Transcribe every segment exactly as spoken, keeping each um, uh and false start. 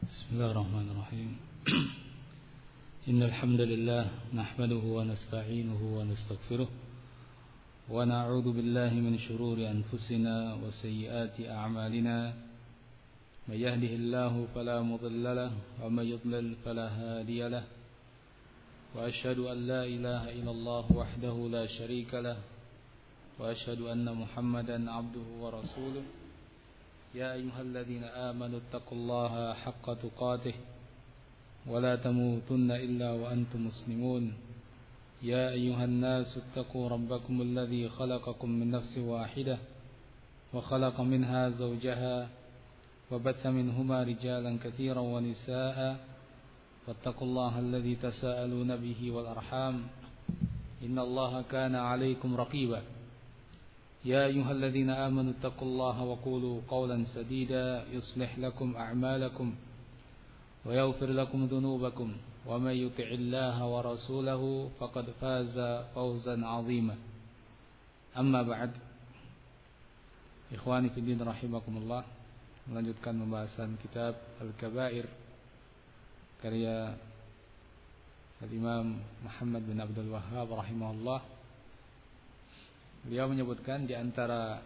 بسم الله الرحمن الرحيم إن الحمد لله نحمده ونستعينه ونستغفره ونعوذ بالله من شرور أنفسنا وسيئات أعمالنا من يهده الله فلا مضل له ومن يضلل فلا هادي له وأشهد أن لا إله إلا الله وحده لا شريك له وأشهد أن محمدا عبده ورسوله يا أيها الذين آمنوا اتقوا الله حق تقاته ولا تموتن إلا وأنتم مسلمون يا أيها الناس اتقوا ربكم الذي خلقكم من نفس واحدة وخلق منها زوجها وبث منهما رجالا كثيرا ونساء واتقوا الله الذي تساءلون به والأرحام إن الله كان عليكم رقيبا يا أيها الذين آمنوا اتقوا الله وقولوا قولا سديدا يصلح لكم أعمالكم ويغفر لكم ذنوبكم ومن يطع الله ورسوله فقد فاز فوزا عظيما أما بعد إخواني في الدين رحمكم الله melanjutkan pembahasan kitab Al-Kabair karya Al-Imam Muhammad bin Abdul Wahhab rahimahullah. Beliau menyebutkan di antara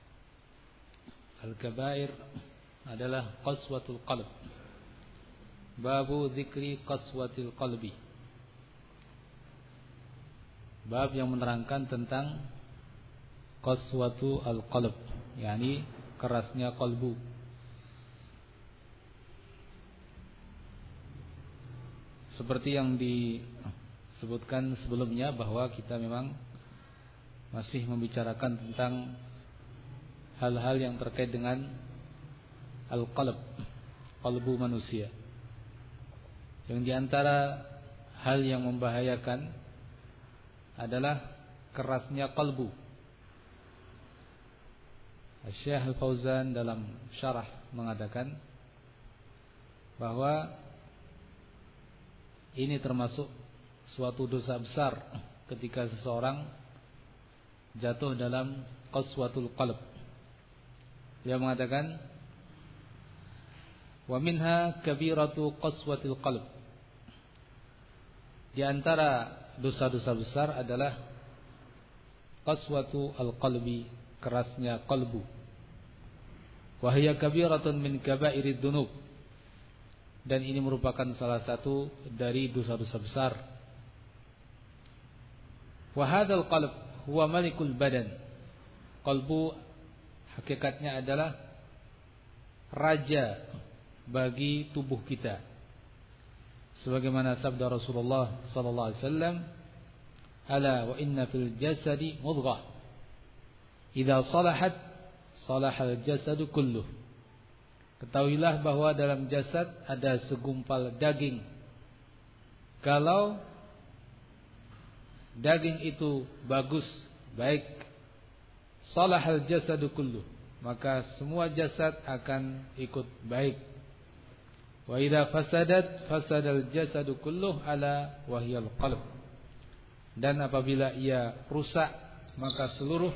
Al-Kabair adalah qaswatul qalb. Babu dzikri qaswatil qalbi. Bab yang menerangkan tentang qaswatu al-qalb, yakni kerasnya kalbu. Seperti yang disebutkan sebelumnya bahwa kita memang masih membicarakan tentang hal-hal yang terkait dengan al-qalb, kalbu manusia. Yang diantara hal yang membahayakan adalah kerasnya kalbu. Syekh Al-Fauzan dalam syarah mengatakan bahwa ini termasuk suatu dosa besar ketika seseorang jatuh dalam qaswatul qalb. Dia mengatakan wa minha kabiratu qaswatil qalb. Di antara dosa-dosa besar adalah qaswatu al-qalbi, kerasnya qalbu. Wa hiya kabiratun min kabairid dzunub. Dan ini merupakan salah satu dari dosa-dosa besar. Wa hadzal qalb huwa malikul badan. Qalbu hakikatnya adalah raja bagi tubuh kita. Sebagaimana sabda Rasulullah sallallahu alaihi wasallam, "Ala wa inna fil jasadi mudghah. Idza salahat salahal jasadu kulluh." Ketahuilah bahwa dalam jasad ada segumpal daging. Kalau daging itu bagus, baik, salahal jasadu kulluh, maka semua jasad akan ikut baik. Wa idza fasadat fasadal jasadu kulluh ala wahyal qalb. Dan apabila ia rusak, maka seluruh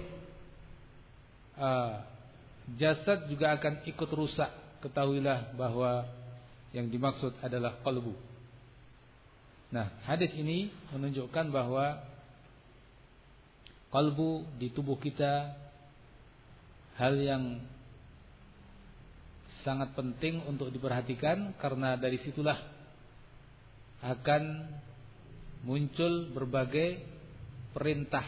uh, jasad juga akan ikut rusak. Ketahuilah bahwa yang dimaksud adalah qalbu. Nah, hadis ini menunjukkan bahwa qalbu di tubuh kita hal yang sangat penting untuk diperhatikan, karena dari situlah akan muncul berbagai perintah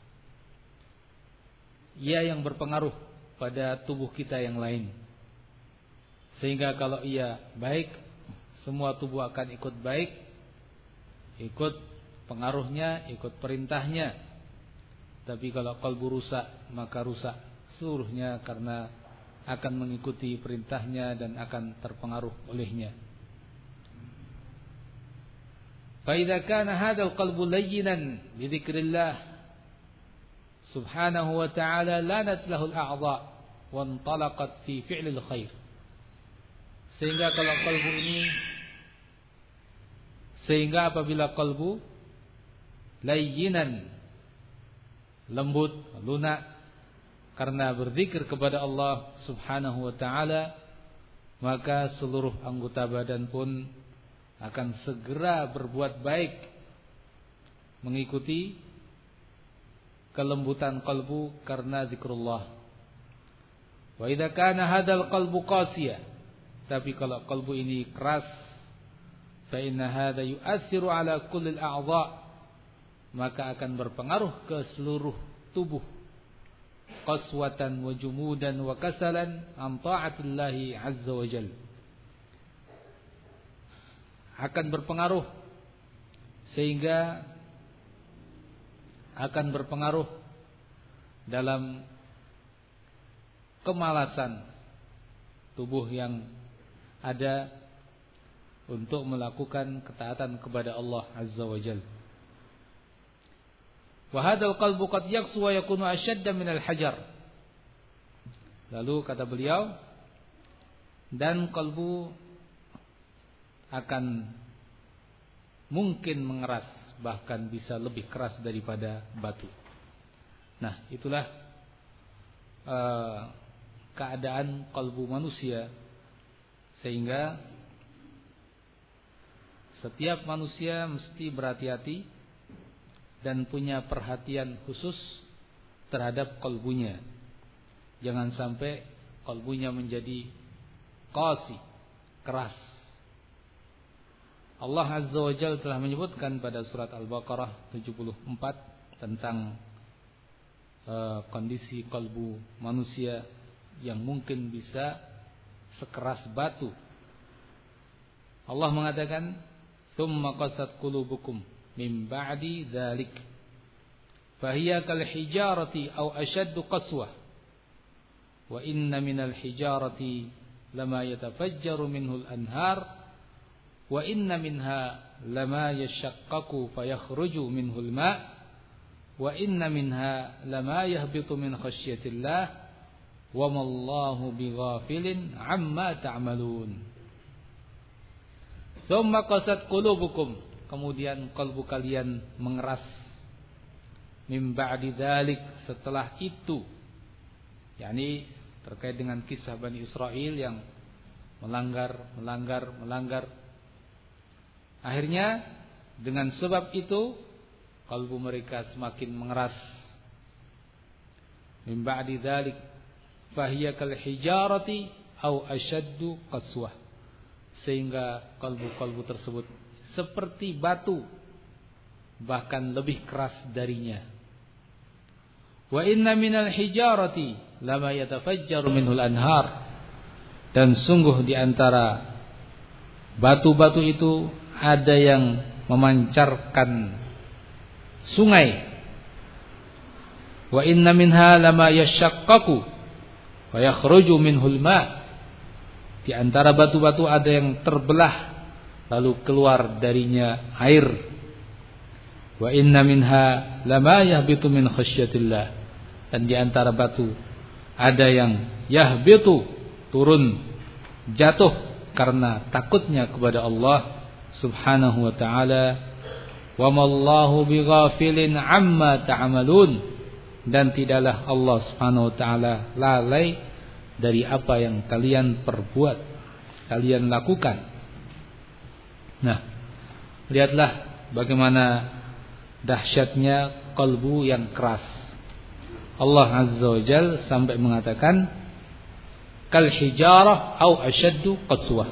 ia yang berpengaruh pada tubuh kita yang lain. Sehingga kalau ia baik, semua tubuh akan ikut baik, ikut pengaruhnya, ikut perintahnya. Tapi kalau qalbu rusak, maka rusak seluruhnya karena akan mengikuti perintahnya dan akan terpengaruh olehnya. Fa idza kana hadzal qalbu layyinan li dzikrillah subhanahu wa ta'ala lanat lahu al-a'dha wa intalaqat fi fi'lil khair. Sehingga kalau kalbu ini Sehingga apabila kalbu layyinan, lembut, lunak, karena berzikir kepada Allah subhanahu wa ta'ala, maka seluruh anggota badan pun akan segera berbuat baik mengikuti kelembutan qalbu karena zikrullah. Wa idza kana hadzal qalbu qasiya, tapi kalau qalbu ini keras, fa inna hadza yu'athiru ala kulli al-a'dha', maka akan berpengaruh ke seluruh tubuh. Qaswatan wa jumudan wa kasalan an ta'atillahi azza wa jalla, akan berpengaruh sehingga akan berpengaruh dalam kemalasan tubuh yang ada untuk melakukan ketaatan kepada Allah azza wa jalla. Wa hadzal qalbu qad yaqsu wa yakunu ashadda minal hajar. Lalu kata beliau, dan kalbu akan mungkin mengeras, bahkan bisa lebih keras daripada batu. Nah, itulah uh, keadaan kalbu manusia, sehingga setiap manusia mesti berhati-hati dan punya perhatian khusus terhadap kalbunya. Jangan sampai kalbunya menjadi qasi, keras. Allah Azza wa Jalla telah menyebutkan pada surat Al-Baqarah tujuh puluh empat tentang uh, kondisi kalbu manusia yang mungkin bisa sekeras batu. Allah mengatakan, "Tsumma qasat qulubukum min ba'di dzalik fahiya kal hijarati aw ashaddu qaswah wa inna minal hijarati lama yatafajjaru minhu al-anhar wa inna minha lama yashaqqaqu fayakhruju minhu al-ma' wa inna minha lama yahbitu min khasyatillah wa mallahu bighafilin amma ta'malun." Tsumma qasat qulubukum, kemudian kalbu kalian mengeras, mim ba'di dzalik, setelah itu, yakni terkait dengan kisah Bani Israel yang melanggar, melanggar, melanggar. Akhirnya dengan sebab itu kalbu mereka semakin mengeras. Mim ba'di dzalik fahiya kal hijarati aw ashaddu qaswah, sehingga kalbu-kalbu tersebut seperti batu, bahkan lebih keras darinya. Wa inna minal hijarati lama yatafajjaru minhul anhar, dan sungguh di antara batu-batu itu ada yang memancarkan sungai. Wa inna minha lama yashaqqaqu wa yakhruju minhul ma', di antara batu-batu ada yang terbelah lalu keluar darinya air. Wa inna minha lama yahbitu min khasyatillah, dan di antara batu ada yang yahbitu, turun, jatuh karena takutnya kepada Allah subhanahu wa ta'ala. Wa mallahu bighafilin amma ta'malun, dan tidaklah Allah subhanahu wa ta'ala lalai dari apa yang kalian perbuat, kalian lakukan. Nah, lihatlah bagaimana dahsyatnya kalbu yang keras. Allah Azza wa Jalla sampai mengatakan kal hijarah au ashaddu qaswah,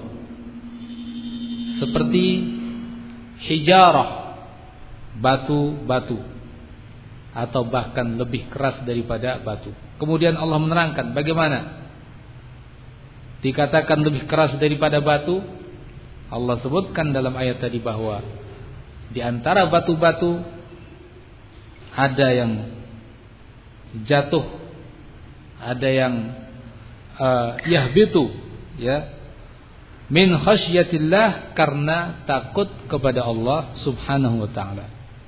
seperti hijarah, batu-batu, atau bahkan lebih keras daripada batu. Kemudian Allah menerangkan bagaimana dikatakan lebih keras daripada batu. Allah sebutkan dalam ayat tadi bahwa di antara batu-batu ada yang jatuh, ada yang uh, yahbitu, ya, min khasyatillah, karena takut kepada Allah subhanahu wa ta'ala.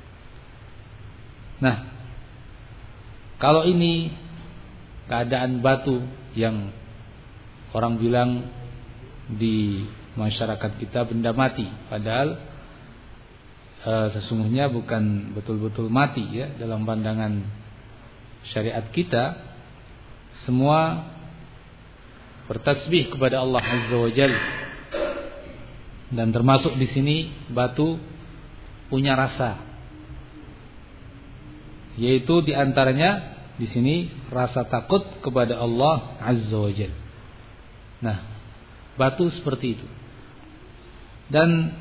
Nah, kalau ini keadaan batu yang orang bilang di masyarakat kita benda mati, padahal e, sesungguhnya bukan betul-betul mati, ya. Dalam pandangan syariat kita, semua bertasbih kepada Allah Azza wa Jalla. Dan termasuk di sini batu punya rasa, yaitu diantaranya di sini rasa takut kepada Allah Azza wa Jalla. Nah, batu seperti itu. Dan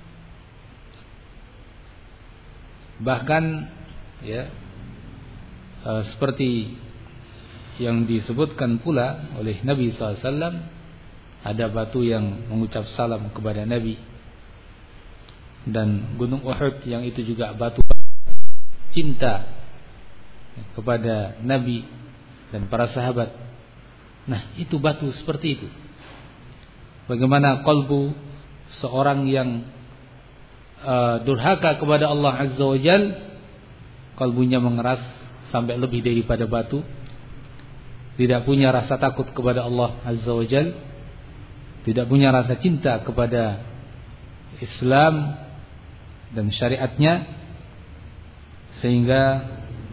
bahkan ya e, seperti yang disebutkan pula oleh Nabi sallallahu alaihi wasallam, ada batu yang mengucap salam kepada Nabi, dan gunung Uhud yang itu juga batu cinta kepada Nabi dan para sahabat. Nah, itu batu seperti itu. Bagaimana kalbu seorang yang uh, durhaka kepada Allah Azza wa Jalla, kalbunya mengeras sampai lebih daripada batu, tidak punya rasa takut kepada Allah Azza wa Jalla, tidak punya rasa cinta kepada Islam dan syariatnya, sehingga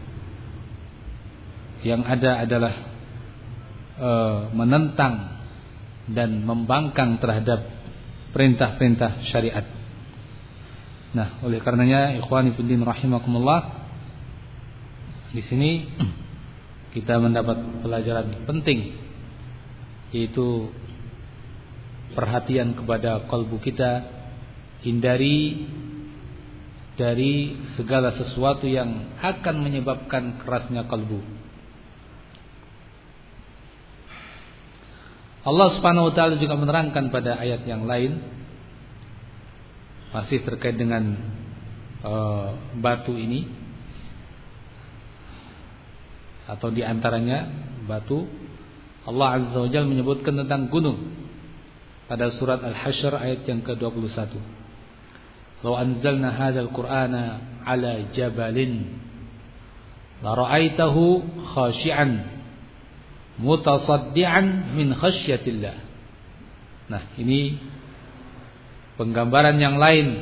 yang ada adalah e, menentang dan membangkang terhadap perintah-perintah syariat. Nah, oleh karenanya ikhwani fillah rahimakumullah, di sini kita mendapat pelajaran penting, yaitu perhatian kepada kalbu kita, hindari dari segala sesuatu yang akan menyebabkan kerasnya kalbu. Allah Subhanahu wa taala juga menerangkan pada ayat yang lain, masih terkait dengan uh, batu ini, atau diantaranya batu. Allah Azza wa Jalla menyebutkan tentang gunung pada surat Al-Hasyr ayat yang ke dua puluh satu. Law anzalna hadzal Qur'ana 'ala jabalin la ra'aitahu khashi'an mutasaddian min khasyatillah. Nah, ini penggambaran yang lain.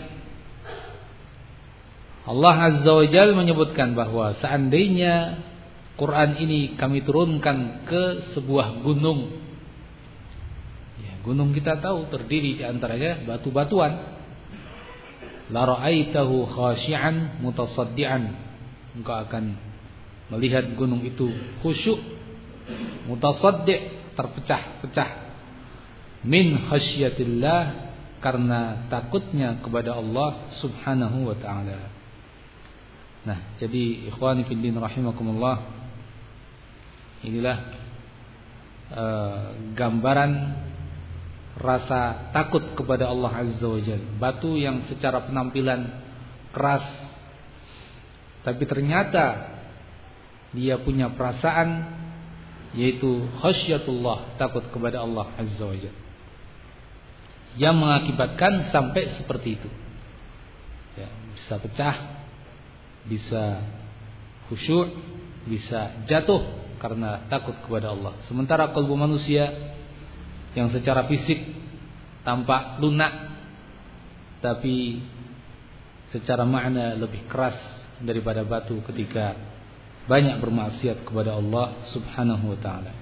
Allah Azza wa Jalla menyebutkan bahwa seandainya Quran ini kami turunkan ke sebuah gunung, gunung kita tahu terdiri di antaranya batu-batuan. La ra'aitahu khashi'an mutasaddian. Engkau akan melihat gunung itu khusyuk, mutasaddi', terpecah-pecah, min khasyatillah, karena takutnya kepada Allah Subhanahu wa taala. Nah, jadi ikhwani fillah rahimakumullah, inilah uh, gambaran rasa takut kepada Allah Azza wa Jalla. Batu yang secara penampilan keras, tapi ternyata dia punya perasaan, yaitu khasyatullah, takut kepada Allah Azza wa Jalla, yang mengakibatkan sampai seperti itu ya, bisa pecah, bisa khusyuk, bisa jatuh karena takut kepada Allah. Sementara kalbu manusia yang secara fisik tampak lunak, tapi secara makna lebih keras daripada batu ketika banyak bermaksiat kepada Allah Subhanahu wa taala.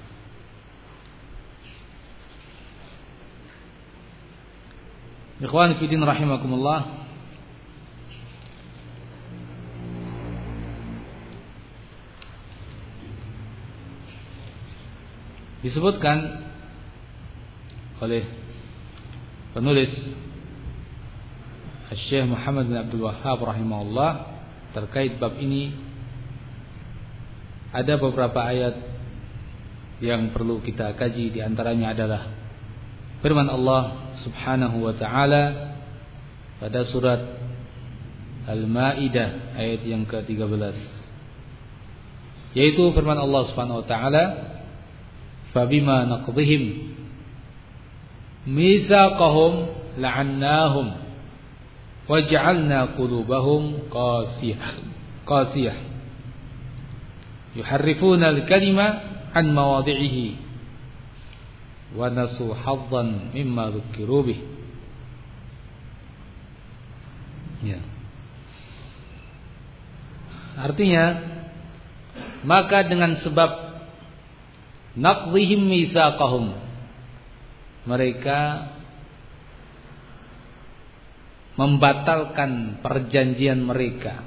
Ikhwan fillah rahimakumullah, disebutkan oleh penulis Syekh Muhammad bin Abdul Wahhab rahimahullah terkait bab ini, ada beberapa ayat yang perlu kita kaji. Di antaranya adalah firman Allah Subhanahu wa taala pada surat Al-Maidah ayat yang ke tiga belas, yaitu firman Allah Subhanahu wa taala, "Fabima naqdihim mitsaqahum la'annahum waj'alna qulubahum qasiyah qasiyah yuharrifuna al-kalima an mawadhi'ihi wa nasu haddan mimma dzukiru bih." Ya. Artinya, maka dengan sebab naqdhihim mitsaqahum, mereka membatalkan perjanjian mereka.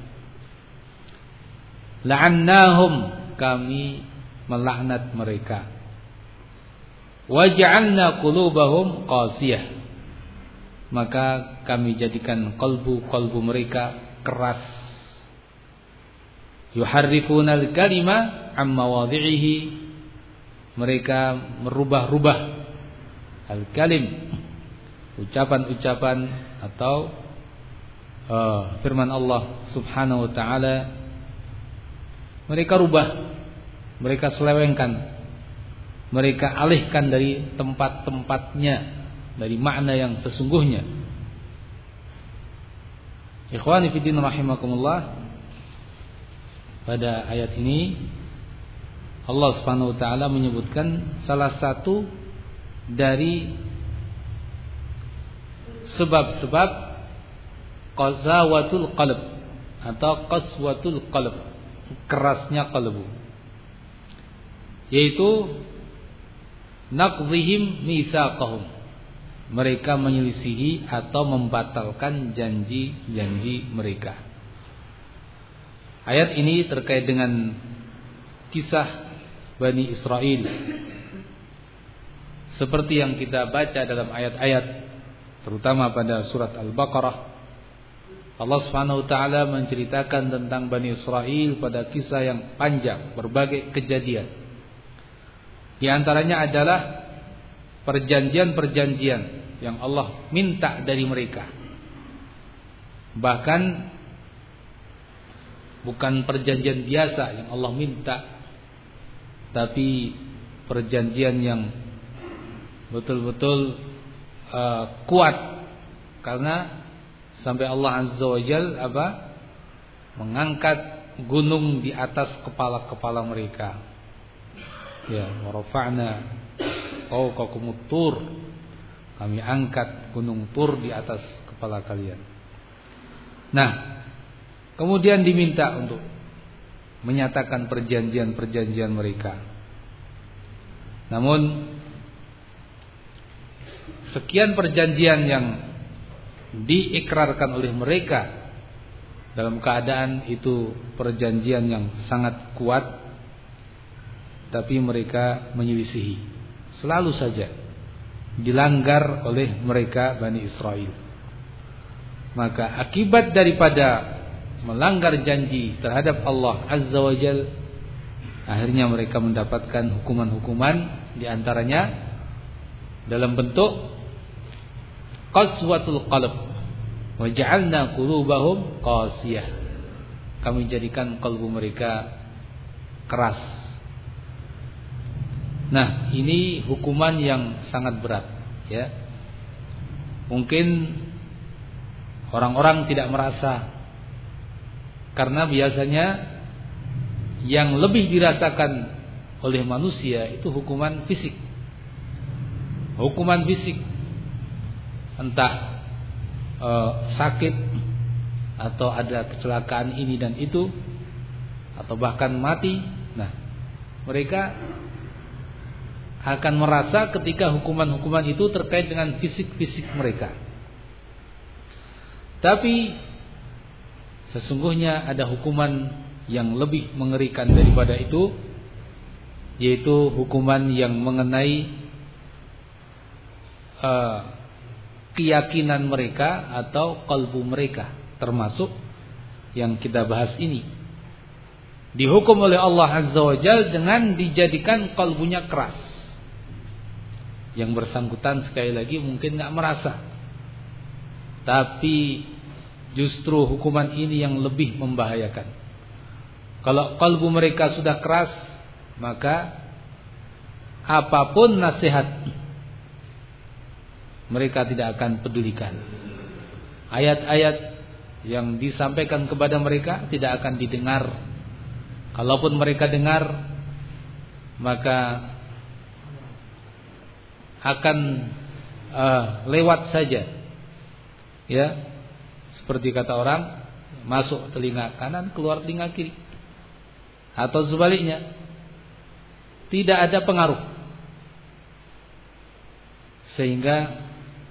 La'annahum, kami melaknat mereka. Waja'alna qulubahum qasiyah, maka kami jadikan kalbu-kalbu mereka keras. Yuharrifuna al-kalima am mawadhi'ihi, mereka merubah-rubah al-kalim, ucapan-ucapan atau uh, firman Allah Subhanahu wa taala, mereka rubah, mereka selewengkan, mereka alihkan dari tempat-tempatnya, dari makna yang sesungguhnya. Ikhwani fiddin rahimakumullah, pada ayat ini Allah Subhanahu wa taala menyebutkan salah satu dari sebab-sebab qazawatul qalb atau qaswatul qalb, kerasnya qalbu, yaitu naqdhihim mitsaqahum, mereka menyelisihi atau membatalkan janji-janji mereka. Ayat ini terkait dengan kisah Bani Israel, seperti yang kita baca dalam ayat-ayat, terutama pada surat Al-Baqarah. Allah Subhanahu wa taala menceritakan tentang Bani Israel pada kisah yang panjang, berbagai kejadian. Di antaranya adalah perjanjian-perjanjian yang Allah minta dari mereka. Bahkan bukan perjanjian biasa yang Allah minta, tapi perjanjian yang betul-betul uh, kuat, karena sampai Allah Azza wa Jal apa? mengangkat gunung di atas kepala-kepala mereka. Ya, warafa'na fawqakumut tur, kami angkat gunung Tur di atas kepala kalian. Nah, kemudian diminta untuk menyatakan perjanjian-perjanjian mereka. Namun sekian perjanjian yang diikrarkan oleh mereka dalam keadaan itu perjanjian yang sangat kuat, tapi mereka menyelisihi, selalu saja dilanggar oleh mereka Bani Israel. Maka akibat daripada melanggar janji terhadap Allah Azza wa Jal, akhirnya mereka mendapatkan hukuman-hukuman, di antaranya dalam bentuk qaswatul qalb, wa ja'alna qulubahum qasiyah, kami jadikan kalbu mereka keras. Nah, ini hukuman yang sangat berat, ya. Mungkin orang-orang tidak merasa, karena biasanya yang lebih dirasakan oleh manusia itu hukuman fisik. Hukuman fisik, entah e, sakit atau ada kecelakaan ini dan itu, atau bahkan mati. Nah, mereka akan merasa ketika hukuman-hukuman itu terkait dengan fisik-fisik mereka. Tapi sesungguhnya ada hukuman yang lebih mengerikan daripada itu, yaitu hukuman yang mengenai uh, keyakinan mereka atau kalbu mereka, termasuk yang kita bahas ini. Dihukum oleh Allah Azza wa Jalla dengan dijadikan kalbunya keras. Yang bersangkutan sekali lagi mungkin gak merasa, tapi justru hukuman ini yang lebih membahayakan. Kalau kalbu mereka sudah keras, maka apapun nasihat mereka tidak akan pedulikan. Ayat-ayat yang disampaikan kepada mereka tidak akan didengar. Kalaupun mereka dengar, maka akan uh, lewat saja, ya, seperti kata orang, masuk telinga kanan, keluar telinga kiri, atau sebaliknya, tidak ada pengaruh. sehingga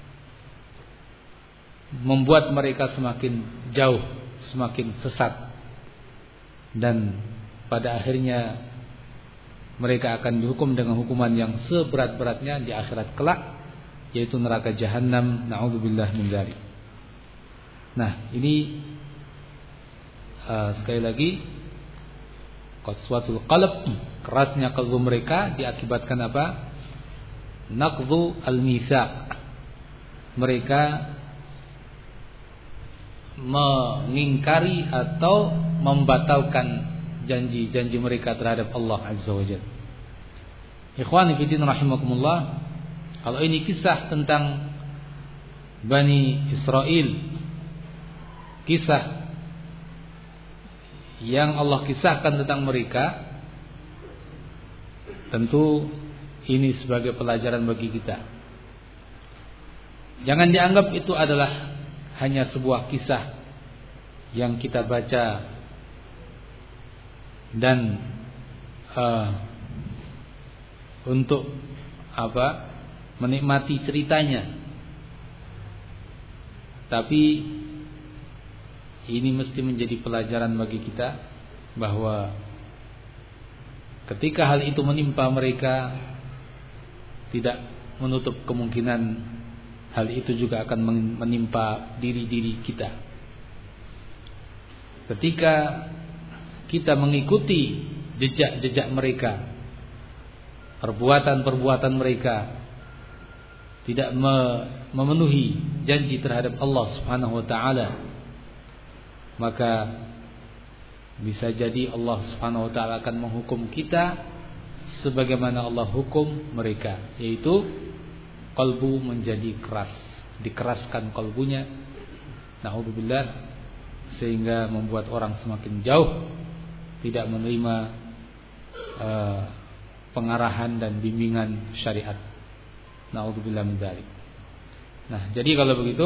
membuat mereka semakin jauh, semakin sesat, dan pada akhirnya mereka akan dihukum dengan hukuman yang seberat-beratnya di akhirat kelak, yaitu neraka jahanam. Na'udzubillah min dzalik. Nah, ini uh, sekali lagi qaswatul qalb, kerasnya kalbu mereka diakibatkan apa? Naqdhu al-mitsaq. Mereka mengingkari atau membatalkan janji-janji mereka terhadap Allah Azza wa Jalla. Ikhwani fi din rahimakumullah, kalau ini kisah tentang Bani Israel, kisah yang Allah kisahkan tentang mereka, tentu ini sebagai pelajaran bagi kita. Jangan dianggap itu adalah hanya sebuah kisah yang kita baca dan uh, untuk apa? Menikmati ceritanya. Tapi ini mesti menjadi pelajaran bagi kita bahwa ketika hal itu menimpa mereka, tidak menutup kemungkinan hal itu juga akan menimpa diri-diri kita. Ketika kita mengikuti jejak-jejak mereka, perbuatan-perbuatan mereka, tidak memenuhi janji terhadap Allah Subhanahu wa taala, maka bisa jadi Allah Subhanahu wa taala akan menghukum kita sebagaimana Allah hukum mereka, yaitu kalbu menjadi keras, dikeraskan kalbunya, na'udzubillah, sehingga membuat orang semakin jauh, tidak menerima uh, pengarahan dan bimbingan syariat. Na'udzubillah min dzalik. Nah, jadi kalau begitu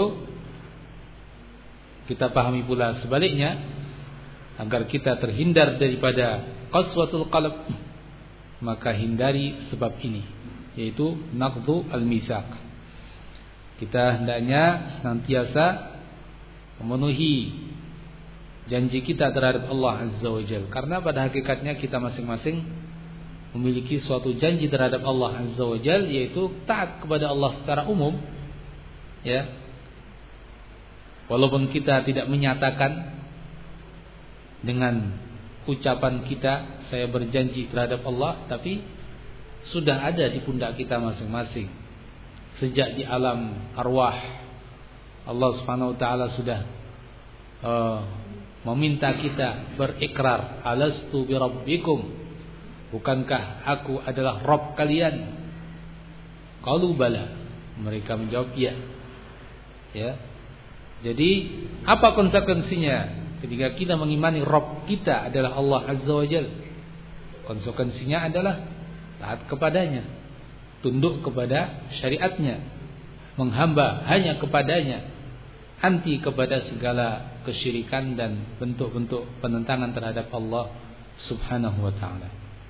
kita pahami pula sebaliknya, agar kita terhindar daripada qaswatul qalb, maka hindari sebab ini, yaitu naqdhu al-mitsaq. Kita hendaknya senantiasa memenuhi janji kita terhadap Allah Azza wa Jalla, karena pada hakikatnya kita masing-masing memiliki suatu janji terhadap Allah Azza wa Jalla, yaitu taat kepada Allah secara umum, ya. Walaupun kita tidak menyatakan dengan ucapan kita, saya berjanji terhadap Allah, tapi sudah ada di pundak kita masing-masing. Sejak di alam arwah, Allah Subhanahu wa taala sudah uh, meminta kita berikrar, alastu bi rabbikum, bukankah aku adalah Rabb kalian? Qalu bala, mereka menjawab iya. Ya. Jadi apa konsekuensinya ketika kita mengimani Rabb kita adalah Allah Azza wa Jalla? Konsekuensinya adalah taat kepadanya, tunduk kepada syariatnya, menghamba hanya kepadanya, anti kepada segala kesyirikan dan bentuk-bentuk penentangan terhadap Allah Subhanahu wa taala.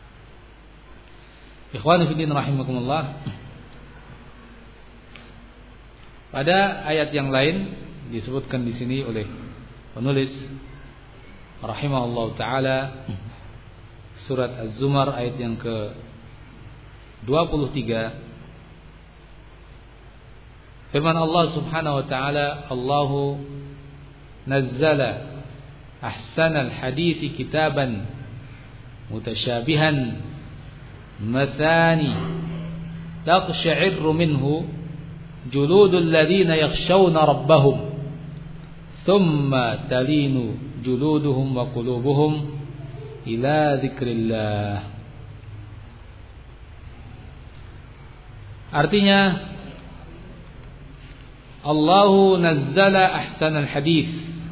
Ikhwani fi din rahimakumullah, pada ayat yang lain disebutkan di sini oleh penulis rahimahullah taala, surat Az-Zumar ayat yang ke dua puluh tiga, firman Allah Subhanahu wa taala, Allahu nazzala ahsanal hadithi kitaban mutasyabihan mathani taqsha'irru minhu juludul ladzina yakhshawna rabbahum thumma talinu juluduhum wa qulubuhum ila dzikrillah. Artinya, Allahu nazzala ahsanal hadis,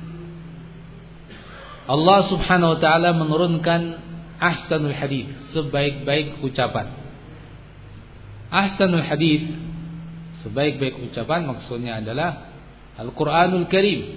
Allah Subhanahu wa taala menurunkan ahsanul hadis, sebaik-baik ucapan. Ahsanul hadis, sebaik-baik ucapan, maksudnya adalah Al-Quranul Karim.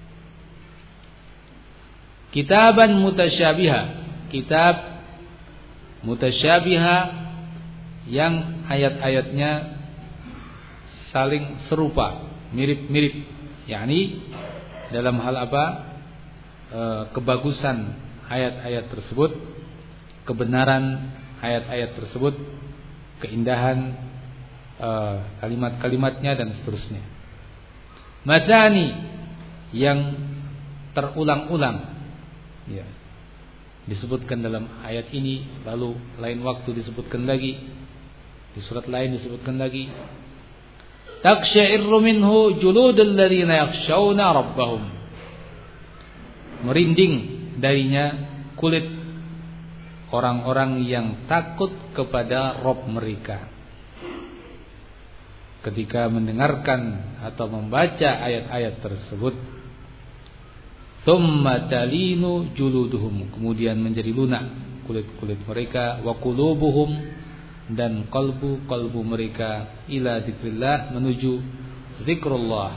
Kitaban mutasyabiha, kitab mutasyabiha yang ayat-ayatnya saling serupa, mirip-mirip. yakni dalam hal apa? E, kebagusan ayat-ayat tersebut, kebenaran ayat-ayat tersebut, keindahan e, kalimat-kalimatnya dan seterusnya. Matani yang terulang-ulang, ya, disebutkan dalam ayat ini, lalu lain waktu disebutkan lagi, di surat lain disebutkan lagi. Taqsha'irru minhu juludul ladzina yakhshawna rabbahum. Merinding darinya kulit orang-orang yang takut kepada Rabb mereka ketika mendengarkan atau membaca ayat-ayat tersebut. Thumma talinu juluduhum, kemudian menjadi lunak kulit-kulit mereka, wa qulubuhum, dan kalbu-kalbu mereka, ila dzikrillah, menuju zikrullah.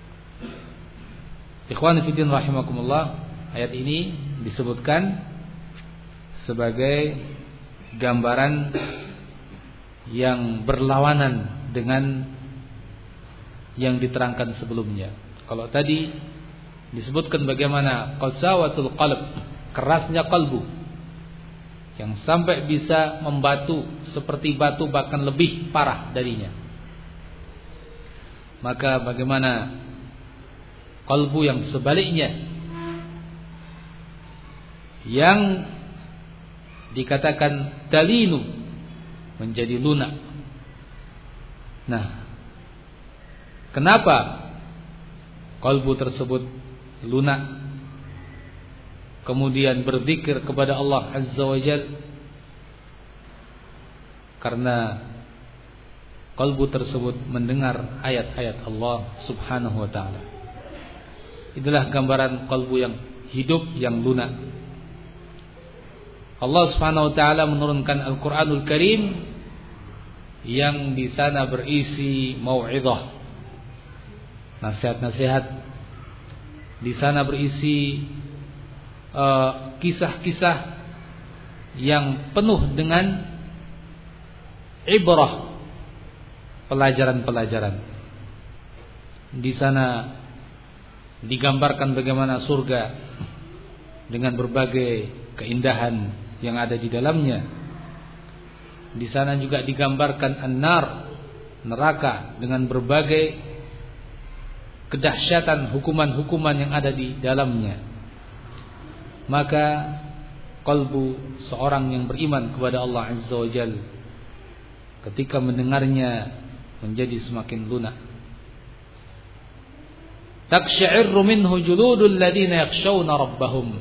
Ikhwan fillah rahimakumullah, ayat ini disebutkan sebagai gambaran yang berlawanan dengan yang diterangkan sebelumnya. Kalau tadi disebutkan bagaimana qasawatul qalb, kerasnya kalbu, yang sampai bisa membatu seperti batu, bahkan lebih parah darinya. Maka bagaimana kalbu yang sebaliknya, yang dikatakan dalinu, menjadi lunak. Nah, kenapa kalbu tersebut lunak, kemudian berzikir kepada Allah Azza wa Jal? Karena kalbu tersebut mendengar ayat-ayat Allah Subhanahu wa ta'ala. Itulah gambaran kalbu yang hidup, yang lunak. Allah Subhanahu wa ta'ala menurunkan Al-Quranul Karim yang di sana berisi mau'izah, nasihat-nasihat. Di sana berisi uh, kisah-kisah yang penuh dengan ibrah, pelajaran-pelajaran. Di sana digambarkan bagaimana surga dengan berbagai keindahan yang ada di dalamnya. Di sana juga digambarkan an-nar, neraka, dengan berbagai kedahsyatan hukuman-hukuman yang ada di dalamnya. Maka kalbu seorang yang beriman kepada Allah Azza wa Jalla ketika mendengarnya menjadi semakin lunak. Taqsha'irru minhu juludul ladzina yakhshawna rabbahum.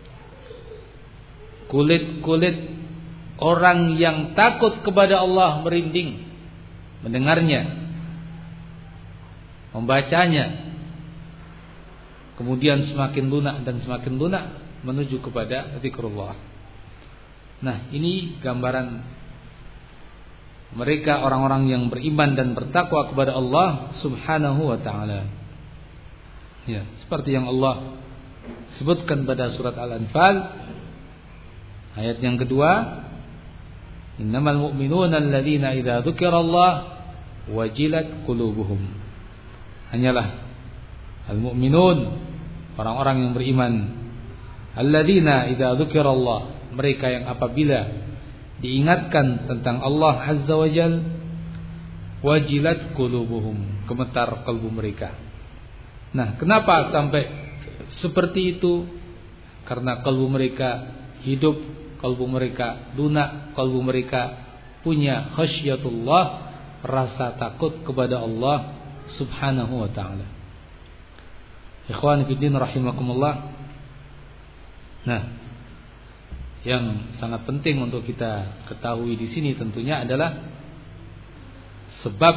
Kulit-kulit orang yang takut kepada Allah merinding mendengarnya, membacanya, kemudian semakin lunak dan semakin lunak menuju kepada zikrullah. Nah, ini gambaran mereka, orang-orang yang beriman dan bertakwa kepada Allah Subhanahu wa ta'ala. Ya, seperti yang Allah sebutkan pada surat Al-Anfal ayat yang kedua, innamal mu'minuna alladzina idza dzukirallah wajilat qulubuhum. Hanyalah al-mu'minun, orang-orang yang beriman, alladzina idza dzukirallah, mereka yang apabila diingatkan tentang Allah Azza wa Jalla, wajilat qulubuhum, gemetar kalbu mereka. Nah, kenapa sampai seperti itu? Karena kalbu mereka hidup, kalbu mereka lunak, kalbu mereka punya khasyatullah, rasa takut kepada Allah Subhanahu wa ta'ala. Ikhwan fillah rahimakumullah. Nah, yang sangat penting untuk kita ketahui di sini tentunya adalah sebab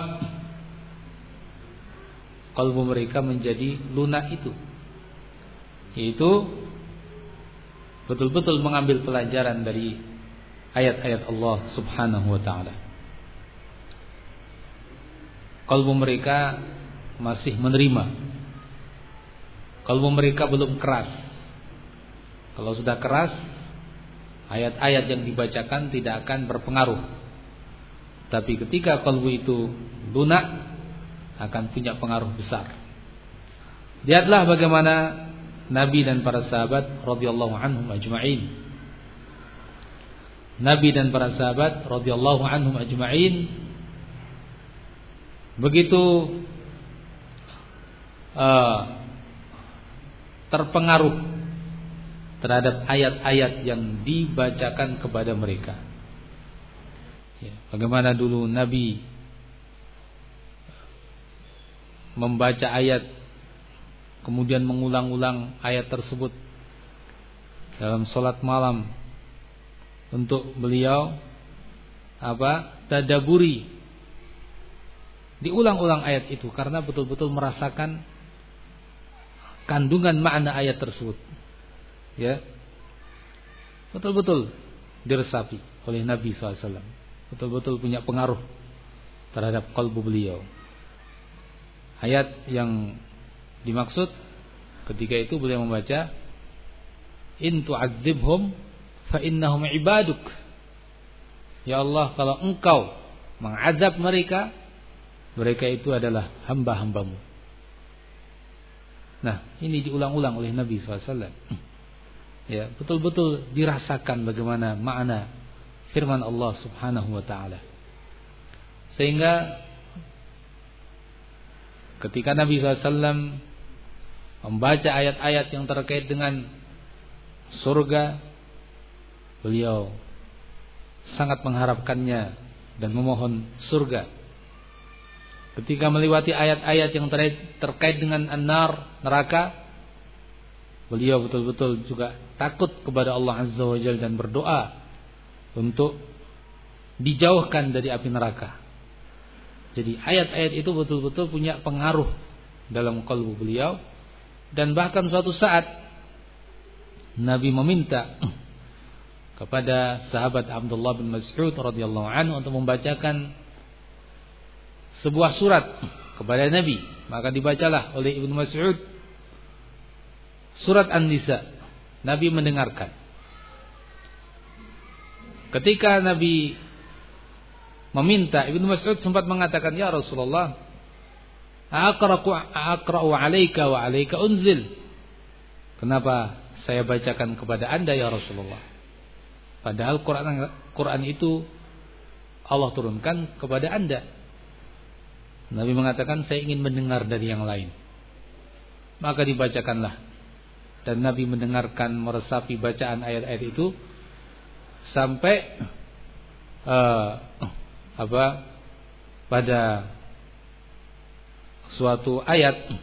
kalbu mereka menjadi lunak itu, yaitu betul-betul mengambil pelajaran dari ayat-ayat Allah Subhanahu wa ta'ala. Kalbu mereka masih menerima, kalbu mereka belum keras. Kalau sudah keras, ayat-ayat yang dibacakan tidak akan berpengaruh. Tapi ketika kalbu itu lunak, akan punya pengaruh besar. Lihatlah bagaimana Nabi dan para sahabat radhiyallahu anhum ajma'in. Nabi dan para sahabat radhiyallahu anhum ajma'in begitu uh, terpengaruh terhadap ayat-ayat yang dibacakan kepada mereka. Ya, bagaimana dulu Nabi membaca ayat kemudian mengulang-ulang ayat tersebut dalam salat malam untuk beliau apa? Tadaburi. Diulang-ulang ayat itu karena betul-betul merasakan kandungan makna ayat tersebut. Ya. Betul-betul diresapi oleh Nabi shallallahu alaihi wasallam. Betul-betul punya pengaruh terhadap kalbu beliau. Ayat yang dimaksud ketika itu beliau membaca in tu'adzibhum fa innahum ibaduk. Ya Allah, kalau engkau mengazab mereka, mereka itu adalah hamba-hambamu. Nah, ini diulang-ulang oleh Nabi shallallahu alaihi wasallam. Ya, betul-betul dirasakan bagaimana makna firman Allah Subhanahu wa taala. Sehingga ketika Nabi shallallahu alaihi wasallam membaca ayat-ayat yang terkait dengan surga, beliau sangat mengharapkannya dan memohon surga. Ketika melewati ayat-ayat yang terkait dengan an-nar, neraka, beliau betul-betul juga takut kepada Allah Azza wa Jalla dan berdoa untuk dijauhkan dari api neraka. Jadi ayat-ayat itu betul-betul punya pengaruh dalam kalbu beliau. Dan bahkan suatu saat Nabi meminta kepada sahabat Abdullah bin Mas'ud radhiyallahu anhu untuk membacakan sebuah surat kepada Nabi. Maka dibacalah oleh Ibnu Mas'ud surat An-Nisa. Nabi mendengarkan. Ketika Nabi meminta, Ibnu Mas'ud sempat mengatakan, "Ya Rasulullah, aqra'u aqra'u 'alaika wa 'alaika unzil." Kenapa saya bacakan kepada Anda ya Rasulullah? Padahal Quran Quran itu Allah turunkan kepada Anda. Nabi mengatakan, "Saya ingin mendengar dari yang lain." Maka dibacakanlah. Dan Nabi mendengarkan, meresapi bacaan ayat-ayat itu sampai uh, apa pada suatu ayat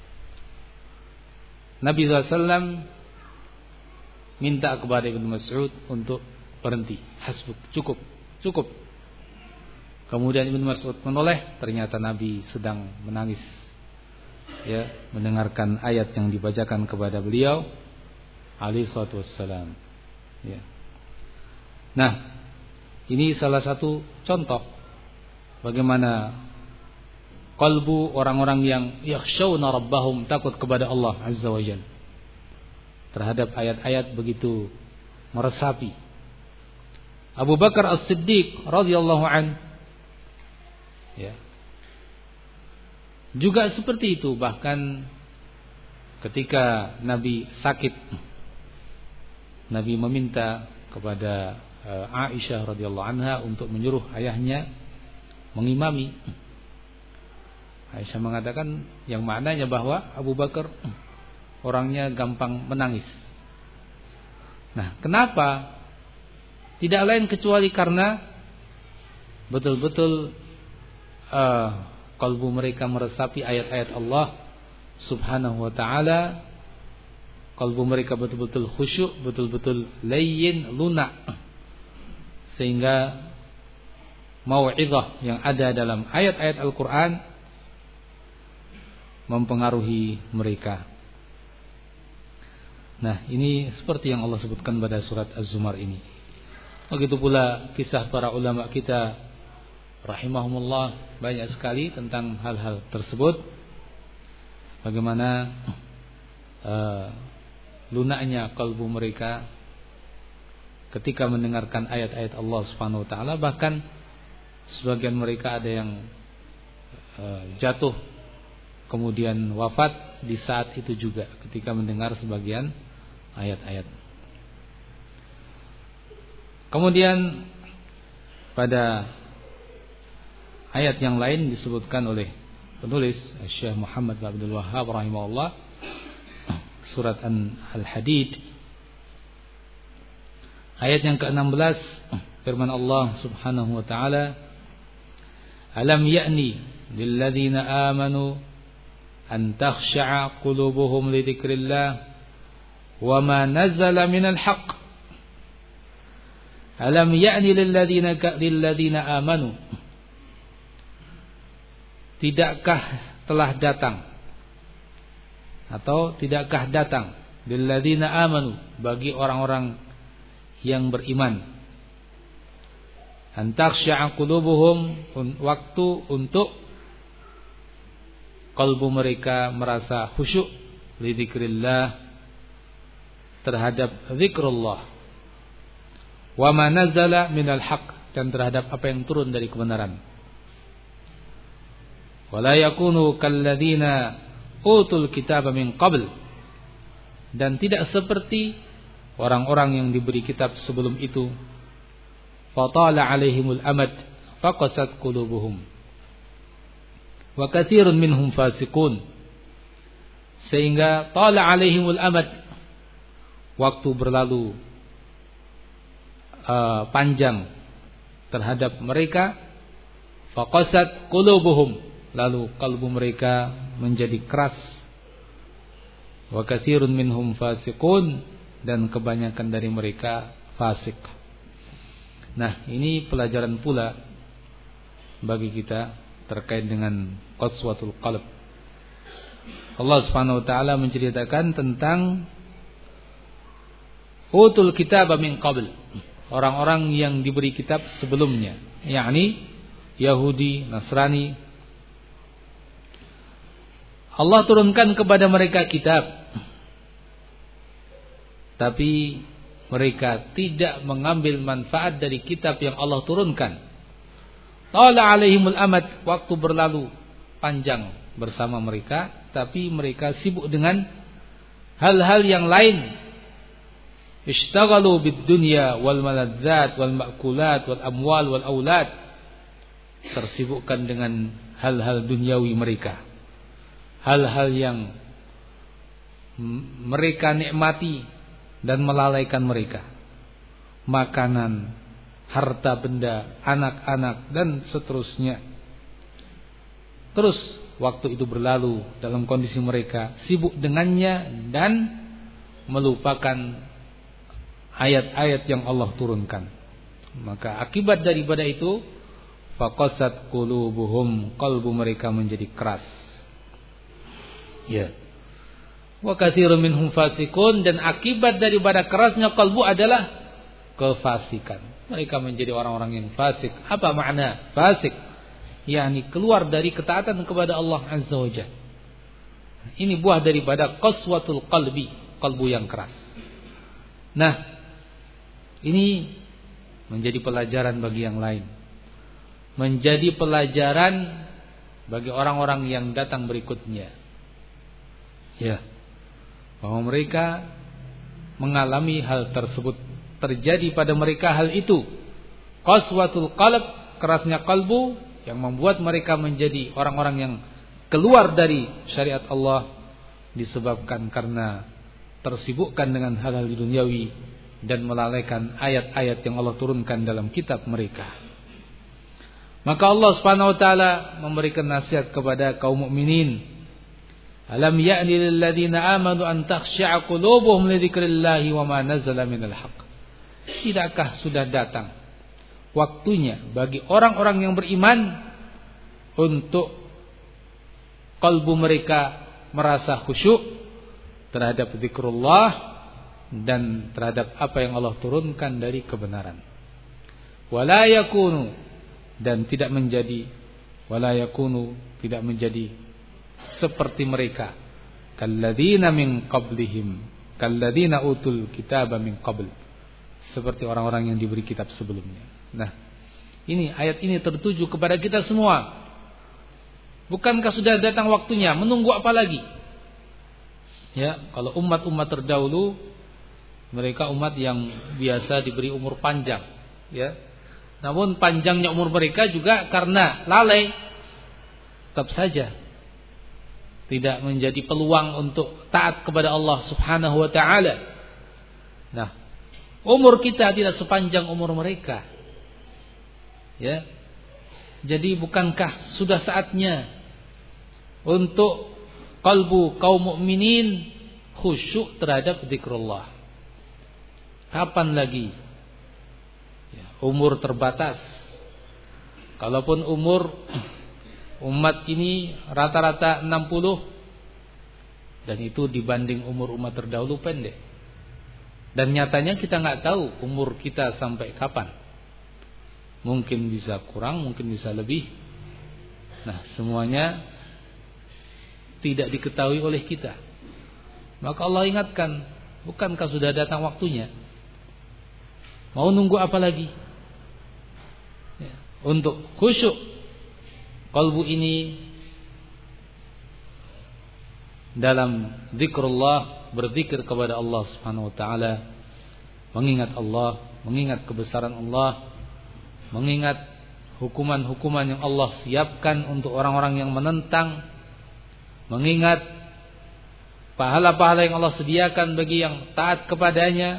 Nabi shallallahu alaihi wasallam minta kepada Ibnu Mas'ud untuk berhenti. Hasbuk, cukup, cukup. Kemudian Ibnu Mas'ud menoleh, ternyata Nabi sedang menangis. Ya, mendengarkan ayat yang dibacakan kepada beliau alaihi salatu wassalam. Ya. Nah, ini salah satu contoh bagaimana kalbu orang-orang yang yakhshawna rabbahum, takut kepada Allah Azza wa Jalla, terhadap ayat-ayat begitu meresapi. Abu Bakar As-Siddiq radhiyallahu an, ya, juga seperti itu. Bahkan ketika Nabi sakit, Nabi meminta kepada uh, Aisyah radhiyallahu anha untuk menyuruh ayahnya mengimami. Aisyah mengatakan yang maknanya bahwa Abu Bakar orangnya gampang menangis. Nah, kenapa? Tidak lain kecuali karena betul-betul uh, kalbu mereka meresapi ayat-ayat Allah Subhanahu wa ta'ala. Kalbu mereka betul-betul khusyuk, betul-betul layyin, lunak, sehingga mau'izah yang ada dalam ayat-ayat Al-Quran mempengaruhi mereka. Nah, ini seperti yang Allah sebutkan pada surat Az-Zumar ini. Begitu pula kisah para ulama kita rahimahumullah, banyak sekali tentang hal-hal tersebut. Bagaimana uh, lunaknya kalbu mereka ketika mendengarkan ayat-ayat Allah Subhanahu wa taala. Bahkan sebagian mereka ada yang uh, jatuh kemudian wafat di saat itu juga ketika mendengar sebagian ayat-ayat. Kemudian pada ayat yang lain disebutkan oleh penulis Syekh Muhammad bin Abdul Wahhab rahimahullah, surat Al-Hadid ayat yang ke-enam belas, firman Allah Subhanahu wa taala, alam ya'ni lilladzina amanu an takhsha'a qulubuhum li dzikrillah wa ma nazala minal haqq. Alam ya'ni lilladzina lilladzina amanu, tidakkah telah datang atau tidakkah datang lilladzina amanu, bagi orang-orang yang beriman, an takhsha'a qulubuhum, waktu untuk kalbu mereka merasa khusyuk, li dzikrillah, terhadap zikrullah, wa ma nazala minal haqq, dan terhadap apa yang turun dari kebenaran. Wala yakunu kalladzina utul kitaba min qabl, dan tidak seperti orang-orang yang diberi kitab sebelum itu, fatala alaihimul amad faqasat qulubuhum wa katsirun minhum fasiqun, sehingga tala alaihimul amad, waktu berlalu uh, panjang terhadap mereka, faqasat qulubuhum, lalu kalbu mereka menjadi keras, wa katsirun minhum fasiqun, dan kebanyakan dari mereka fasik. Nah, ini pelajaran pula bagi kita terkait dengan qaswatul qalb. Allah Subhanahu wa taala menceritakan tentang utul kitab min qabl, orang-orang yang diberi kitab sebelumnya, yakni Yahudi, Nasrani. Allah turunkan kepada mereka kitab, tapi mereka tidak mengambil manfaat dari kitab yang Allah turunkan. Tala alaihimul amad, waktu berlalu panjang bersama mereka, tapi mereka sibuk dengan hal-hal yang lain. Ishtaghalu bid dunya wal maladzat wal ma'kulat wal amwal wal aulad, tersibukkan dengan hal-hal duniawi mereka, hal-hal yang mereka nikmati dan melalaikan mereka, makanan, harta benda, anak-anak, dan seterusnya. Terus waktu itu berlalu dalam kondisi mereka sibuk dengannya dan melupakan ayat-ayat yang Allah turunkan. Maka akibat daripada itu, faqasat qulubuhum, qalbu mereka menjadi keras. Ya. Wa katsirun minhum fasiqun, dan akibat daripada kerasnya kalbu adalah kefasikan. Mereka menjadi orang-orang yang fasik. Apa makna fasik? yakni keluar dari ketaatan kepada Allah Azza wa Jalla. Ini buah daripada qaswatul qalbi, kalbu yang keras. Nah, ini menjadi pelajaran bagi yang lain, menjadi pelajaran bagi orang-orang yang datang berikutnya, ya, bahwa mereka mengalami hal tersebut, terjadi pada mereka hal itu, qaswatul qalb, kerasnya kalbu, yang membuat mereka menjadi orang-orang yang keluar dari syariat Allah, disebabkan karena tersibukkan dengan hal-hal duniawi dan melalaikan ayat-ayat yang Allah turunkan dalam kitab mereka. Maka Allah Subhanahu wa taala memberikan nasihat kepada kaum mukminin, alam ya'ni lil ladzina amanu an takhsha'a qulubuhum li dzikrillahi wa ma nazala minal haqq. Tidakkah sudah datang waktunya bagi orang-orang yang beriman untuk kalbu mereka merasa khusyuk terhadap zikrullah dan terhadap apa yang Allah turunkan dari kebenaran. Wala yakunu, dan tidak menjadi, wala yakunu, tidak menjadi seperti mereka, kalladzina min qablihim, kalladzina utul kitaba min qabl, seperti orang-orang yang diberi kitab sebelumnya. Nah, ini ayat ini tertuju kepada kita semua. Bukankah sudah datang waktunya? Menunggu apa lagi? Ya, kalau umat-umat terdahulu, mereka umat yang biasa diberi umur panjang, ya. Namun panjangnya umur mereka juga karena lalai. Tetap saja tidak menjadi peluang untuk taat kepada Allah Subhanahu wa taala. Nah, umur kita tidak sepanjang umur mereka. Ya. Jadi bukankah sudah saatnya untuk kalbu kaum mukminin khusyuk terhadap zikrullah? Kapan lagi? Ya, umur terbatas. Kalaupun umur umat ini rata-rata enam puluh, dan itu dibanding umur umat terdahulu pendek. Dan nyatanya kita nggak tahu umur kita sampai kapan. Mungkin bisa kurang, mungkin bisa lebih. Nah, semuanya tidak diketahui oleh kita. Maka Allah ingatkan, bukankah sudah datang waktunya? Mau nunggu apa lagi? Ya, untuk khusyuk kalbu ini dalam zikrullah, berzikir kepada Allah Subhanahu wa taala, mengingat Allah, mengingat kebesaran Allah, mengingat hukuman-hukuman yang Allah siapkan untuk orang-orang yang menentang, mengingat pahala-pahala yang Allah sediakan bagi yang taat kepadanya,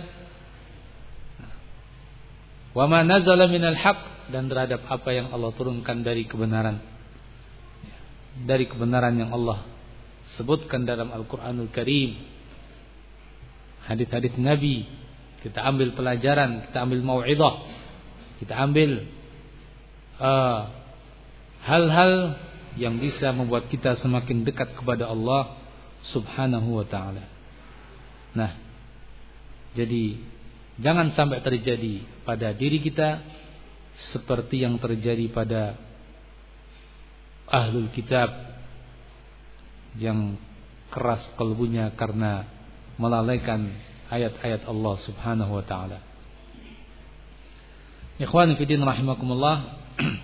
wa ma nazala minal haq, dan terhadap apa yang Allah turunkan dari kebenaran, dari kebenaran yang Allah sebutkan dalam Al-Quranul Karim, hadits-hadits Nabi. Kita ambil pelajaran, kita ambil mau'izah, kita ambil uh, hal-hal yang bisa membuat kita semakin dekat kepada Allah Subhanahu wa ta'ala. Nah, jadi jangan sampai terjadi pada diri kita seperti yang terjadi pada Ahlul Kitab yang keras kalbunya karena melalaikan ayat-ayat Allah Subhanahu wa ta'ala. Ikhwani fi din rahimakumullah,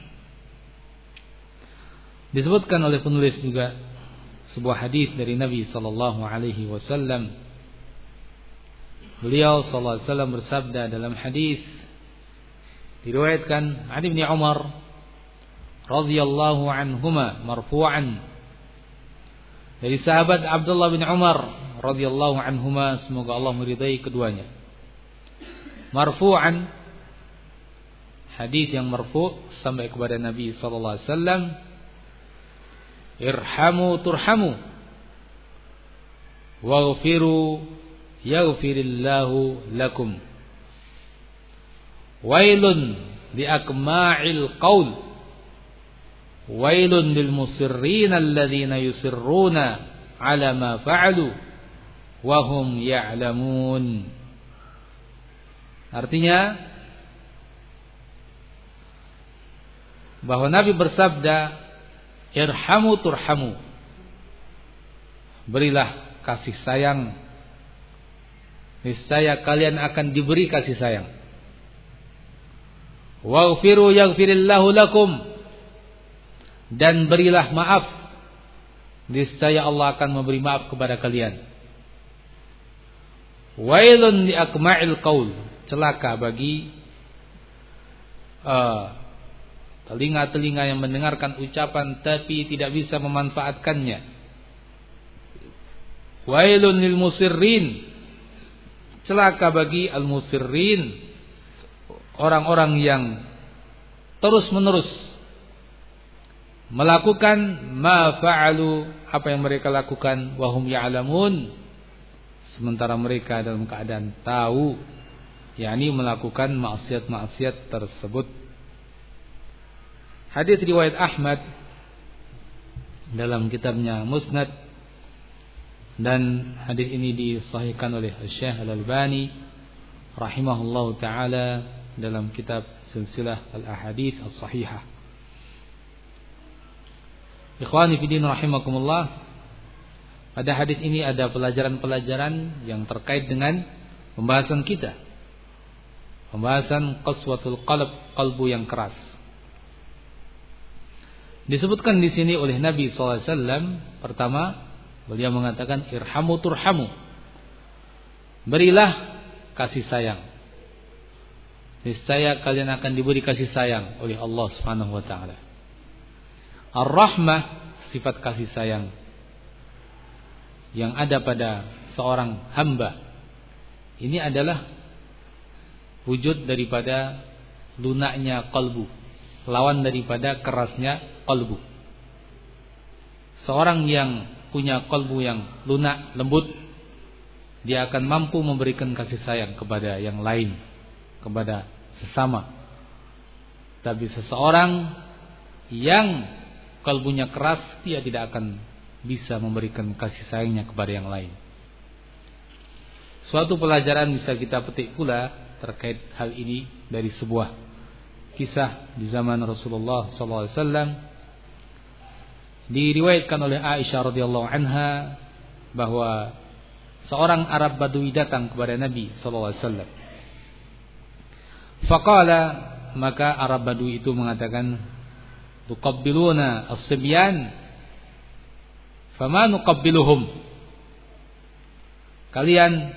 disebutkan oleh penulis juga sebuah hadis dari Nabi sallallahu alaihi wasallam. Beliau sallallahu alaihi wasallam bersabda dalam hadis diriwayatkan Ali bin Umar radhiyallahu anhuma marfu'an, dari sahabat Abdullah bin Umar radhiyallahu anhuma, semoga Allah meridai keduanya. Marfu'an, hadis yang marfu' sampai kepada Nabi sallallahu alaihi wasallam, irhamu turhamu waghfiru yaghfirillahu lakum, wailun li akma'il qaul, wailun lil musirrin alladhina yusirruna ala ma fa'alu wa hum ya'lamun. Artinya bahwa Nabi bersabda, irhamu turhamu, berilah kasih sayang, niscaya kalian akan diberi kasih sayang. Waghfiru yaghfirillahu lakum, dan berilah maaf, niscaya Allah akan memberi maaf kepada kalian. Wailun li akma'il qaul, celaka bagi uh, telinga-telinga yang mendengarkan ucapan tapi tidak bisa memanfaatkannya. Wailun lil musirrin, celaka bagi al-musirrin, orang-orang yang terus-menerus melakukan ma fa'alu, apa yang mereka lakukan, wa hum ya'lamun, sementara mereka dalam keadaan tahu, yakni melakukan maksiat-maksiat tersebut. Hadis riwayat Ahmad dalam kitabnya Musnad, dan hadis ini disahihkan oleh Syekh Al-Albani rahimahullahu taala dalam kitab Silsilah Al-Ahadits As-Sahihah. Ikhwani fi din rahimakumullah, pada hadis ini ada pelajaran-pelajaran yang terkait dengan pembahasan kita, pembahasan qaswatul qalb, kalbu yang keras. Disebutkan di sini oleh Nabi sallallahu alaihi wasallam, pertama beliau mengatakan irhamu turhamu. Berilah kasih sayang. Niscaya kalian akan diberi kasih sayang oleh Allah Subhanahu wa taala. Ar-rahmah, sifat kasih sayang yang ada pada seorang hamba. Ini adalah wujud daripada lunaknya qalbu, lawan daripada kerasnya qalbu. Seorang yang punya qalbu yang lunak, lembut, dia akan mampu memberikan kasih sayang kepada yang lain, kepada sesama. Tapi seseorang yang kalbunya keras, dia tidak akan bisa memberikan kasih sayangnya kepada yang lain. Suatu pelajaran bisa kita petik pula terkait hal ini dari sebuah kisah di zaman Rasulullah sallallahu alaihi wasallam. Diriwayatkan oleh Aisyah radhiyallahu anha bahwa seorang Arab Badui datang kepada Nabi sallallahu alaihi wasallam. Faqala, maka Arab Badui itu mengatakan, tuqabbiluna as-sibyan fama nuqabbiluhum. Kalian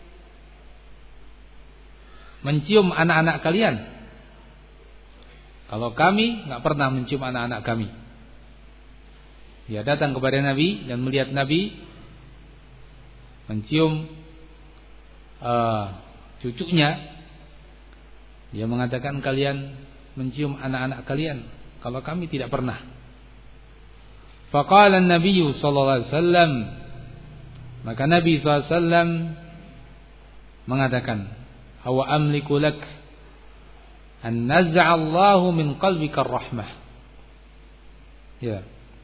mencium anak-anak kalian, kalau kami enggak pernah mencium anak-anak kami. Dia datang kepada Nabi dan melihat Nabi mencium uh, cucunya. Dia mengatakan, kalian mencium anak-anak kalian, kalau kami tidak pernah. Faqala an-nabiy sallallahu alaihi wasallam, maka Nabi sallallahu alaihi wasallam mengatakan, awa amliku lak an naz'a Allahu min qalbika ar-rahmah. Ya.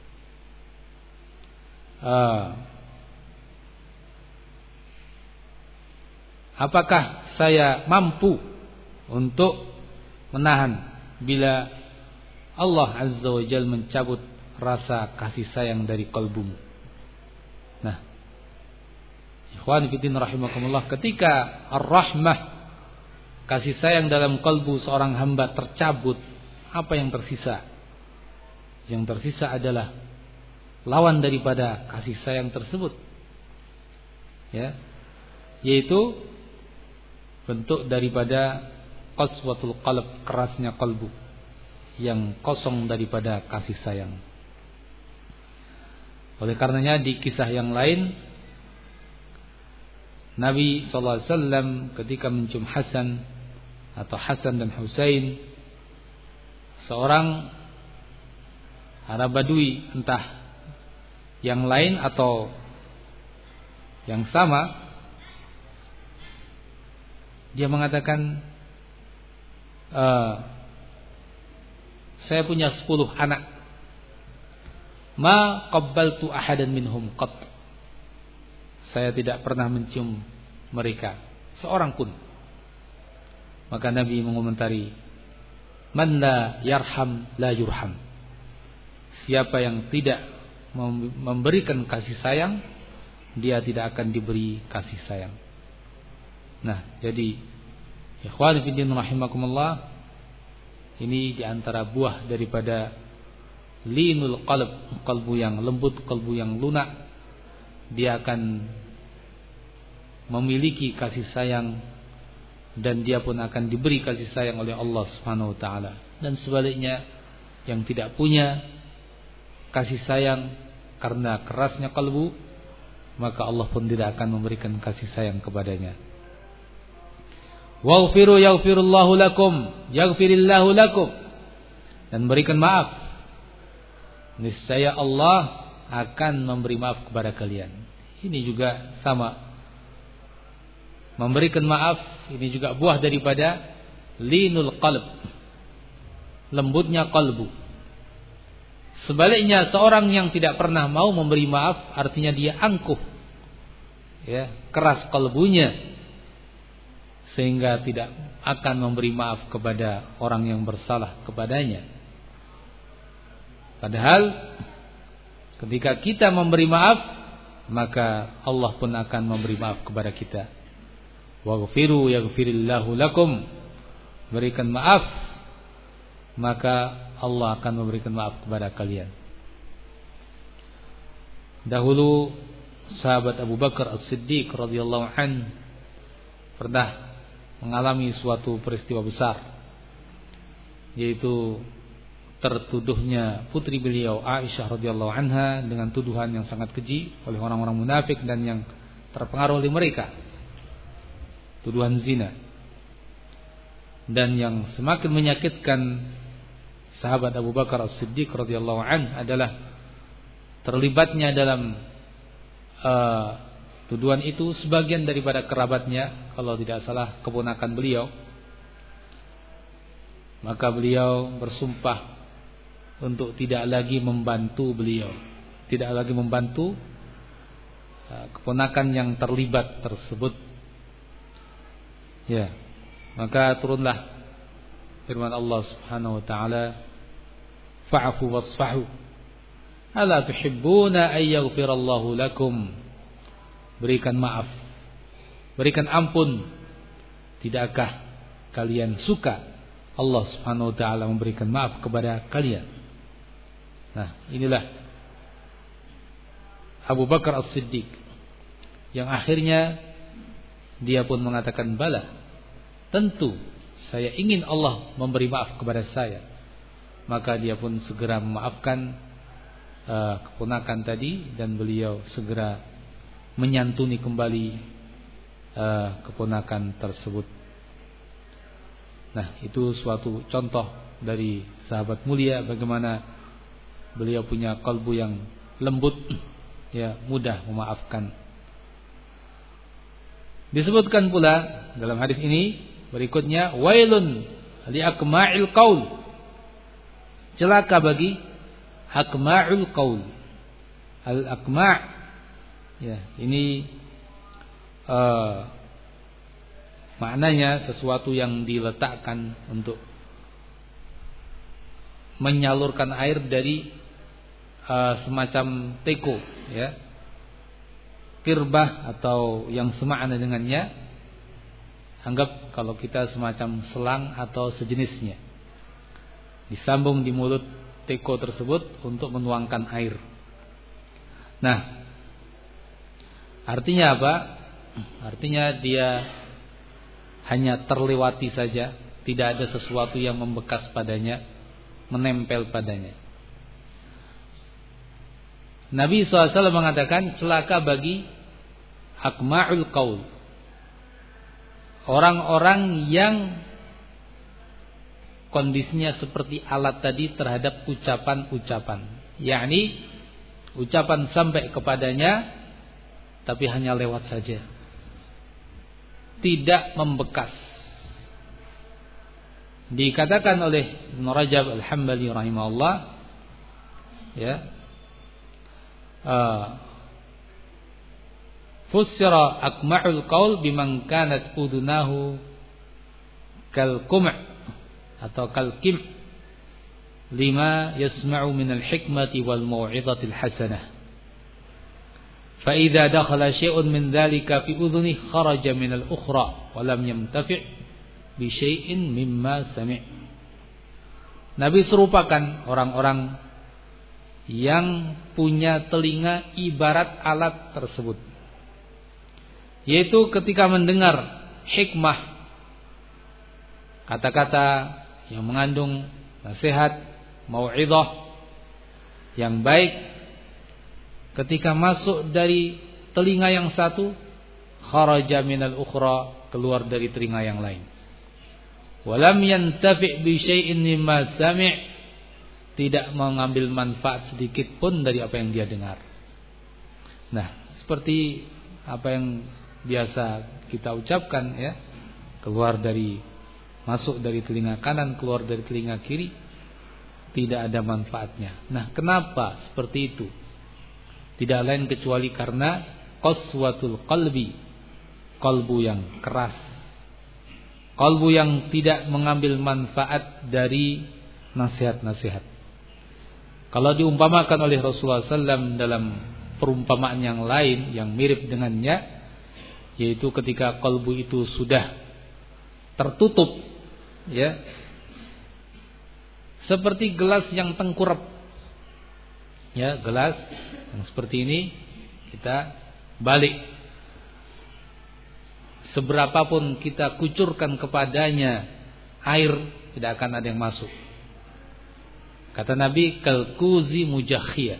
Uh, apakah saya mampu untuk menahan bila Allah Azza wa Jalla mencabut rasa kasih sayang dari kalbumu? Nah, ikhwan fillah rahimakumullah, ketika ar-rahmah, kasih sayang dalam kalbu seorang hamba tercabut, apa yang tersisa? Yang tersisa adalah lawan daripada kasih sayang tersebut, ya, yaitu bentuk daripada qaswatul qalb, kerasnya kalbu yang kosong daripada kasih sayang. Oleh karenanya di kisah yang lain, Nabi sallallahu alaihi wasallam ketika mencium Hasan atau Hasan dan Husain, seorang Arab Badui, entah yang lain atau yang sama, dia mengatakan, Uh, saya punya sepuluh anak, ma qabbaltu ahadan minhum qat, saya tidak pernah mencium mereka seorang pun. Maka Nabi mengomentari, man la yarham la yurham, siapa yang tidak memberikan kasih sayang, dia tidak akan diberi kasih sayang. Nah, jadi ikhwan fillah rahimakumullah, ini diantara buah daripada linul qalb, kalbu yang lembut, kalbu yang lunak. Dia akan memiliki kasih sayang dan dia pun akan diberi kasih sayang oleh Allah Subhanahu wa taala. Dan sebaliknya, yang tidak punya kasih sayang karena kerasnya kalbu, maka Allah pun tidak akan memberikan kasih sayang kepadanya. Waghfiru yaghfirullahu lakum, yaghfirillahu lakum, dan berikan maaf, niscaya Allah akan memberi maaf kepada kalian. Ini juga sama, memberikan maaf ini juga buah daripada linul qalb, lembutnya kalbu. Sebaliknya, seorang yang tidak pernah mau memberi maaf, artinya dia angkuh, ya, keras kalbunya, sehingga tidak akan memberi maaf kepada orang yang bersalah kepadanya. Padahal ketika kita memberi maaf, maka Allah pun akan memberi maaf kepada kita. Waghfiru yaghfirillahu lakum, berikan maaf, maka Allah akan memberikan maaf kepada kalian. Dahulu sahabat Abu Bakar As-Siddiq radhiyallahu an pernah mengalami suatu peristiwa besar, yaitu tertuduhnya putri beliau Aisyah radhiyallahu anha dengan tuduhan yang sangat keji oleh orang-orang munafik dan yang terpengaruh oleh mereka, tuduhan zina. Dan yang semakin menyakitkan sahabat Abu Bakar As-Siddiq radhiyallahu an adalah terlibatnya dalam uh, tuduhan itu sebagian daripada kerabatnya, kalau tidak salah keponakan beliau. Maka beliau bersumpah untuk tidak lagi membantu beliau, tidak lagi membantu uh, keponakan yang terlibat tersebut. Ya, maka turunlah firman Allah Subhanahu wa taala, fa'fu wasfahu ala tuhibbuna ay yaghfirallahu lakum. Berikan maaf, berikan ampun, tidakkah kalian suka Allah Subhanahu wa taala memberikan maaf kepada kalian? Nah, inilah Abu Bakar As-Siddiq yang akhirnya dia pun mengatakan, bala, tentu saya ingin Allah memberi maaf kepada saya. Maka dia pun segera memaafkan uh, keponakan tadi, dan beliau segera menyantuni kembali uh, keponakan tersebut. Nah, itu suatu contoh dari sahabat mulia, bagaimana beliau punya kalbu yang lembut, ya, mudah memaafkan. Disebutkan pula dalam hadis ini berikutnya, wailun li akma'il qaul, celaka bagi akma'ul qaul. Al akma', ya, ini uh, maknanya sesuatu yang diletakkan untuk menyalurkan air dari uh, semacam teko, ya, kirbah atau yang semakna dengannya. Anggap kalau kita semacam selang atau sejenisnya, disambung di mulut teko tersebut untuk menuangkan air. Nah, artinya apa? Artinya dia hanya terlewati saja, tidak ada sesuatu yang membekas padanya, menempel padanya. Nabi shallallahu alaihi wasallam mengatakan, celaka bagi akma'ul qaul, orang-orang yang kondisinya seperti alat tadi terhadap ucapan-ucapan, yakni ucapan sampai kepadanya tapi hanya lewat saja, tidak membekas. Dikatakan oleh Ibnu Rajab Al-Hambali rahimahullah, ya, uh, fussira akma'ul qaul biman kanat udunahu kal kum' atau kal kim lima yasma'u minal hikmati wal mau'izatil hasanah. Fa idza dakhala syai'un min dzalika fi udhuni kharaja minal ukhra wa lam yamtafi' bi syai'in mimma sami'. Nabi serupakan orang-orang yang punya telinga ibarat alat tersebut, yaitu ketika mendengar hikmah, kata-kata yang mengandung nasihat, mau'izah yang baik, ketika masuk dari telinga yang satu, kharaja minal ukhra, keluar dari telinga yang lain. Walam yantafi' bi syai'in mimma sami', tidak mengambil manfaat sedikit pun dari apa yang dia dengar. Nah, seperti apa yang biasa kita ucapkan, ya, keluar dari masuk dari telinga kanan, keluar dari telinga kiri, tidak ada manfaatnya. Nah, kenapa seperti itu? Tidak lain kecuali karena qaswatul qalbi, kalbu yang keras, kalbu yang tidak mengambil manfaat dari nasihat-nasihat. Kalau diumpamakan oleh Rasulullah sallallahu alaihi wasallam dalam perumpamaan yang lain yang mirip dengannya, yaitu ketika kalbu itu sudah tertutup, ya, seperti gelas yang tengkurap. Ya, gelas yang seperti ini kita balik. Seberapapun kita kucurkan kepadanya air, tidak akan ada yang masuk. Kata Nabi, kalkuzi mujakhia,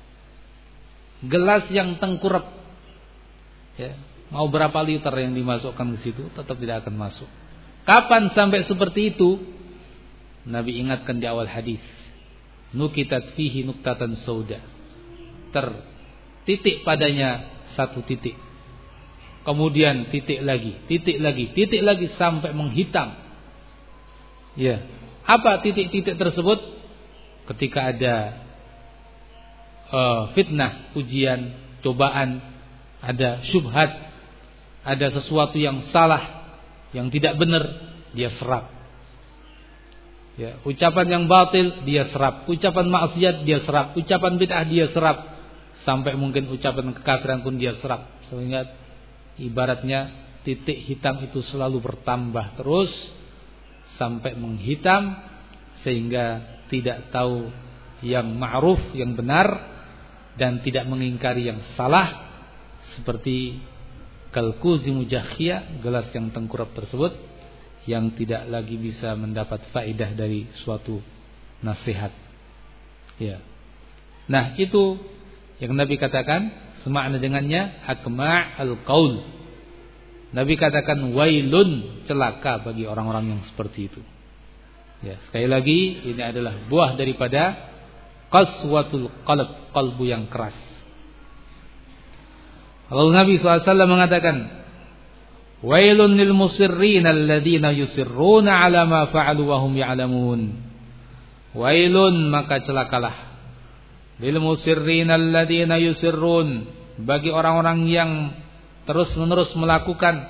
gelas yang tengkurap. Ya, mau berapa liter yang dimasukkan ke situ, tetap tidak akan masuk. Kapan sampai seperti itu? Nabi ingatkan di awal hadis, nukitat fihi nuktatan sauda, tertitik padanya satu titik, kemudian titik lagi, titik lagi, titik lagi sampai menghitam. Ya, apa titik-titik tersebut? Ketika ada uh, fitnah, ujian, cobaan, ada syubhat, ada sesuatu yang salah, yang tidak benar, dia serap. Ya, ucapan yang batil dia serap, ucapan maksiat dia serap, ucapan bid'ah dia serap, sampai mungkin ucapan kekafiran pun dia serap. Sehingga ibaratnya titik hitam itu selalu bertambah terus sampai menghitam, sehingga tidak tahu yang ma'ruf, yang benar, dan tidak mengingkari yang salah. Seperti kalkuzi mujakhia, gelas yang tengkurap tersebut, yang tidak lagi bisa mendapat faedah dari suatu nasihat. Ya. Nah, itu yang Nabi katakan semakna dengannya akma' al-qaul. Nabi katakan wailun, celaka bagi orang-orang yang seperti itu. Ya, sekali lagi ini adalah buah daripada qaswatul qalb, qalbu yang keras. Lalu Nabi shallallahu alaihi wasallam mengatakan, wailun lil musirrin alladzina yusirruna ala ma fa'alu wa hum ya'lamun. Wailun, maka celakalah, lil musirrin alladzina yusirrun, bagi orang-orang yang terus-menerus melakukan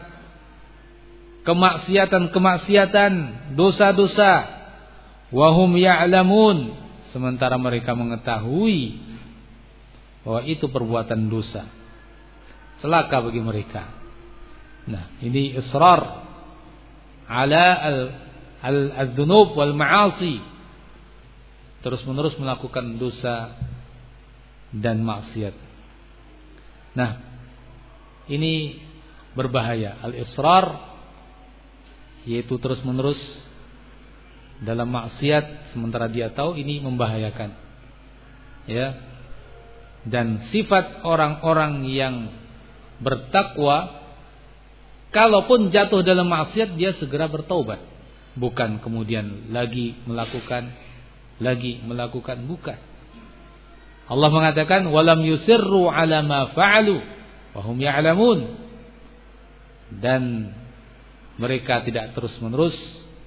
kemaksiatan-kemaksiatan, dosa-dosa, wa hum ya'lamun, sementara mereka mengetahui bahwa itu perbuatan dosa. Celaka bagi mereka. Nah, ini israr ala al-dzunub wal ma'asi, terus-menerus melakukan dosa dan maksiat. Nah, ini berbahaya. Al-israr yaitu terus-menerus dalam maksiat sementara dia tahu ini membahayakan. Ya. Dan sifat orang-orang yang bertakwa, kalaupun jatuh dalam maksiat dia segera bertaubat, bukan kemudian lagi melakukan, lagi melakukan, bukan. Allah mengatakan walam yusirru ala ma fa'alu wa hum ya'lamun, dan mereka tidak terus-menerus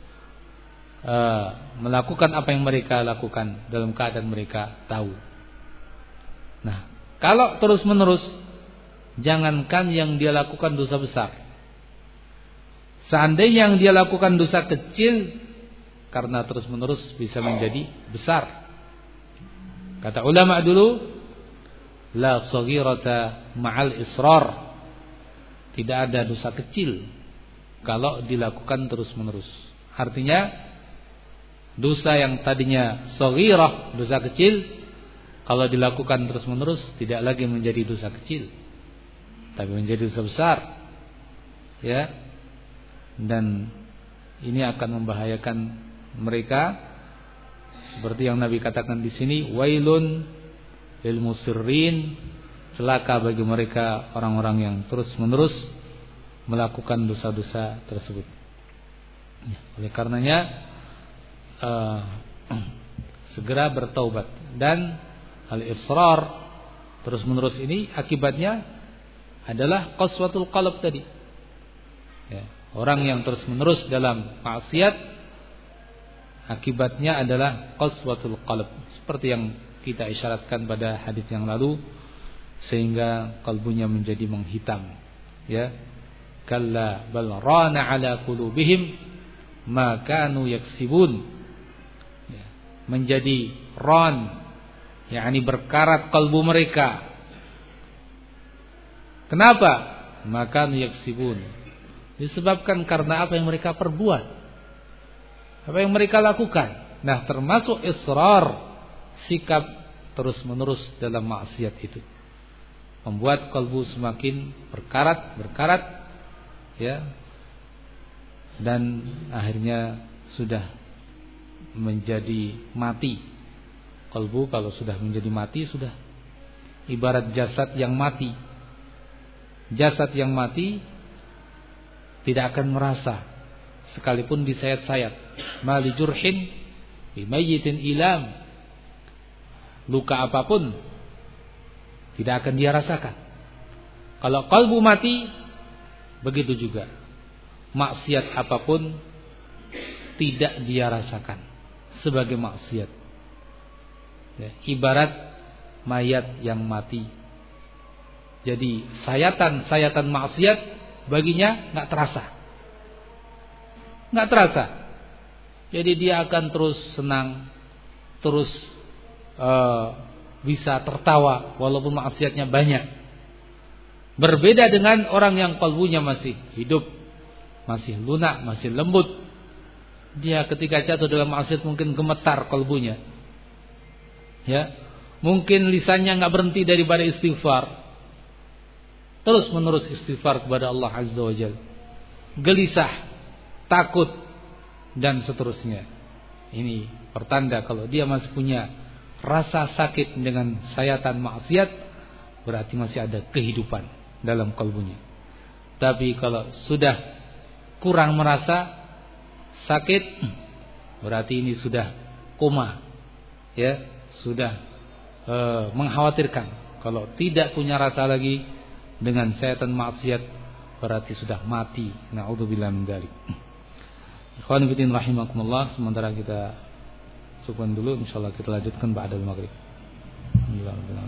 uh, melakukan apa yang mereka lakukan dalam keadaan mereka tahu. Nah, kalau terus-menerus, jangankan yang dia lakukan dosa besar, seandainya yang dia lakukan dosa kecil, karena terus-menerus bisa menjadi besar. Kata ulama dulu, la saghirata ma'al israr, tidak ada dosa kecil kalau dilakukan terus-menerus. Artinya dosa yang tadinya saghirah, dosa kecil, kalau dilakukan terus-menerus tidak lagi menjadi dosa kecil, tapi menjadi dosa besar. Ya. Dan ini akan membahayakan mereka, seperti yang Nabi katakan di sini, wailun lil musirrin, celaka bagi mereka orang-orang yang terus-menerus melakukan dosa-dosa tersebut. Ya, oleh karenanya uh, segera bertaubat. Dan al-israr terus-menerus ini akibatnya adalah qaswatul qalb tadi. Ya, orang yang terus-menerus dalam maksiat, akibatnya adalah qaswatul qalb, seperti yang kita isyaratkan pada hadis yang lalu, sehingga kalbunya menjadi menghitam. Ya, kalla bal rana ala qulubihim ma kanu yaksibun. Ya, menjadi ran, yakni berkarat kalbu mereka. Kenapa? Maka yaksibun, disebabkan karena apa yang mereka perbuat, apa yang mereka lakukan. Nah, termasuk israr, sikap terus-menerus dalam maksiat itu, membuat kalbu semakin berkarat, berkarat, ya, dan akhirnya sudah menjadi mati. Kalbu kalau sudah menjadi mati, sudah ibarat jasad yang mati. Jasad yang mati tidak akan merasa, sekalipun disayat-sayat. Mali jurhin bimayyitin ilam, luka apapun tidak akan dia rasakan. Kalau kalbu mati, begitu juga maksiat apapun tidak dia rasakan sebagai maksiat, ya, ibarat mayat yang mati. Jadi sayatan-sayatan maksiat baginya nggak terasa, nggak terasa. Jadi dia akan terus senang, terus uh, bisa tertawa walaupun maksiatnya banyak. Berbeda dengan orang yang kalbunya masih hidup, masih lunak, masih lembut. Dia ketika jatuh dalam maksiat mungkin gemetar kalbunya, ya, mungkin lisannya nggak berhenti daripada istighfar, terus menerus istighfar kepada Allah Azza wa Jalla, gelisah, takut, dan seterusnya. Ini pertanda kalau dia masih punya rasa sakit dengan sayatan maksiat, berarti masih ada kehidupan dalam kalbunya. Tapi kalau sudah kurang merasa sakit, berarti ini sudah koma, ya, sudah e, mengkhawatirkan. Kalau tidak punya rasa lagi dengan sayatan maksiat, berarti sudah mati. Na'udzubillah min dzalik. Ikhwan fillah rahimakumullah, sementara kita cukupkan dulu, insyaallah kita lanjutkan ba'da maghrib. Alhamdulillah.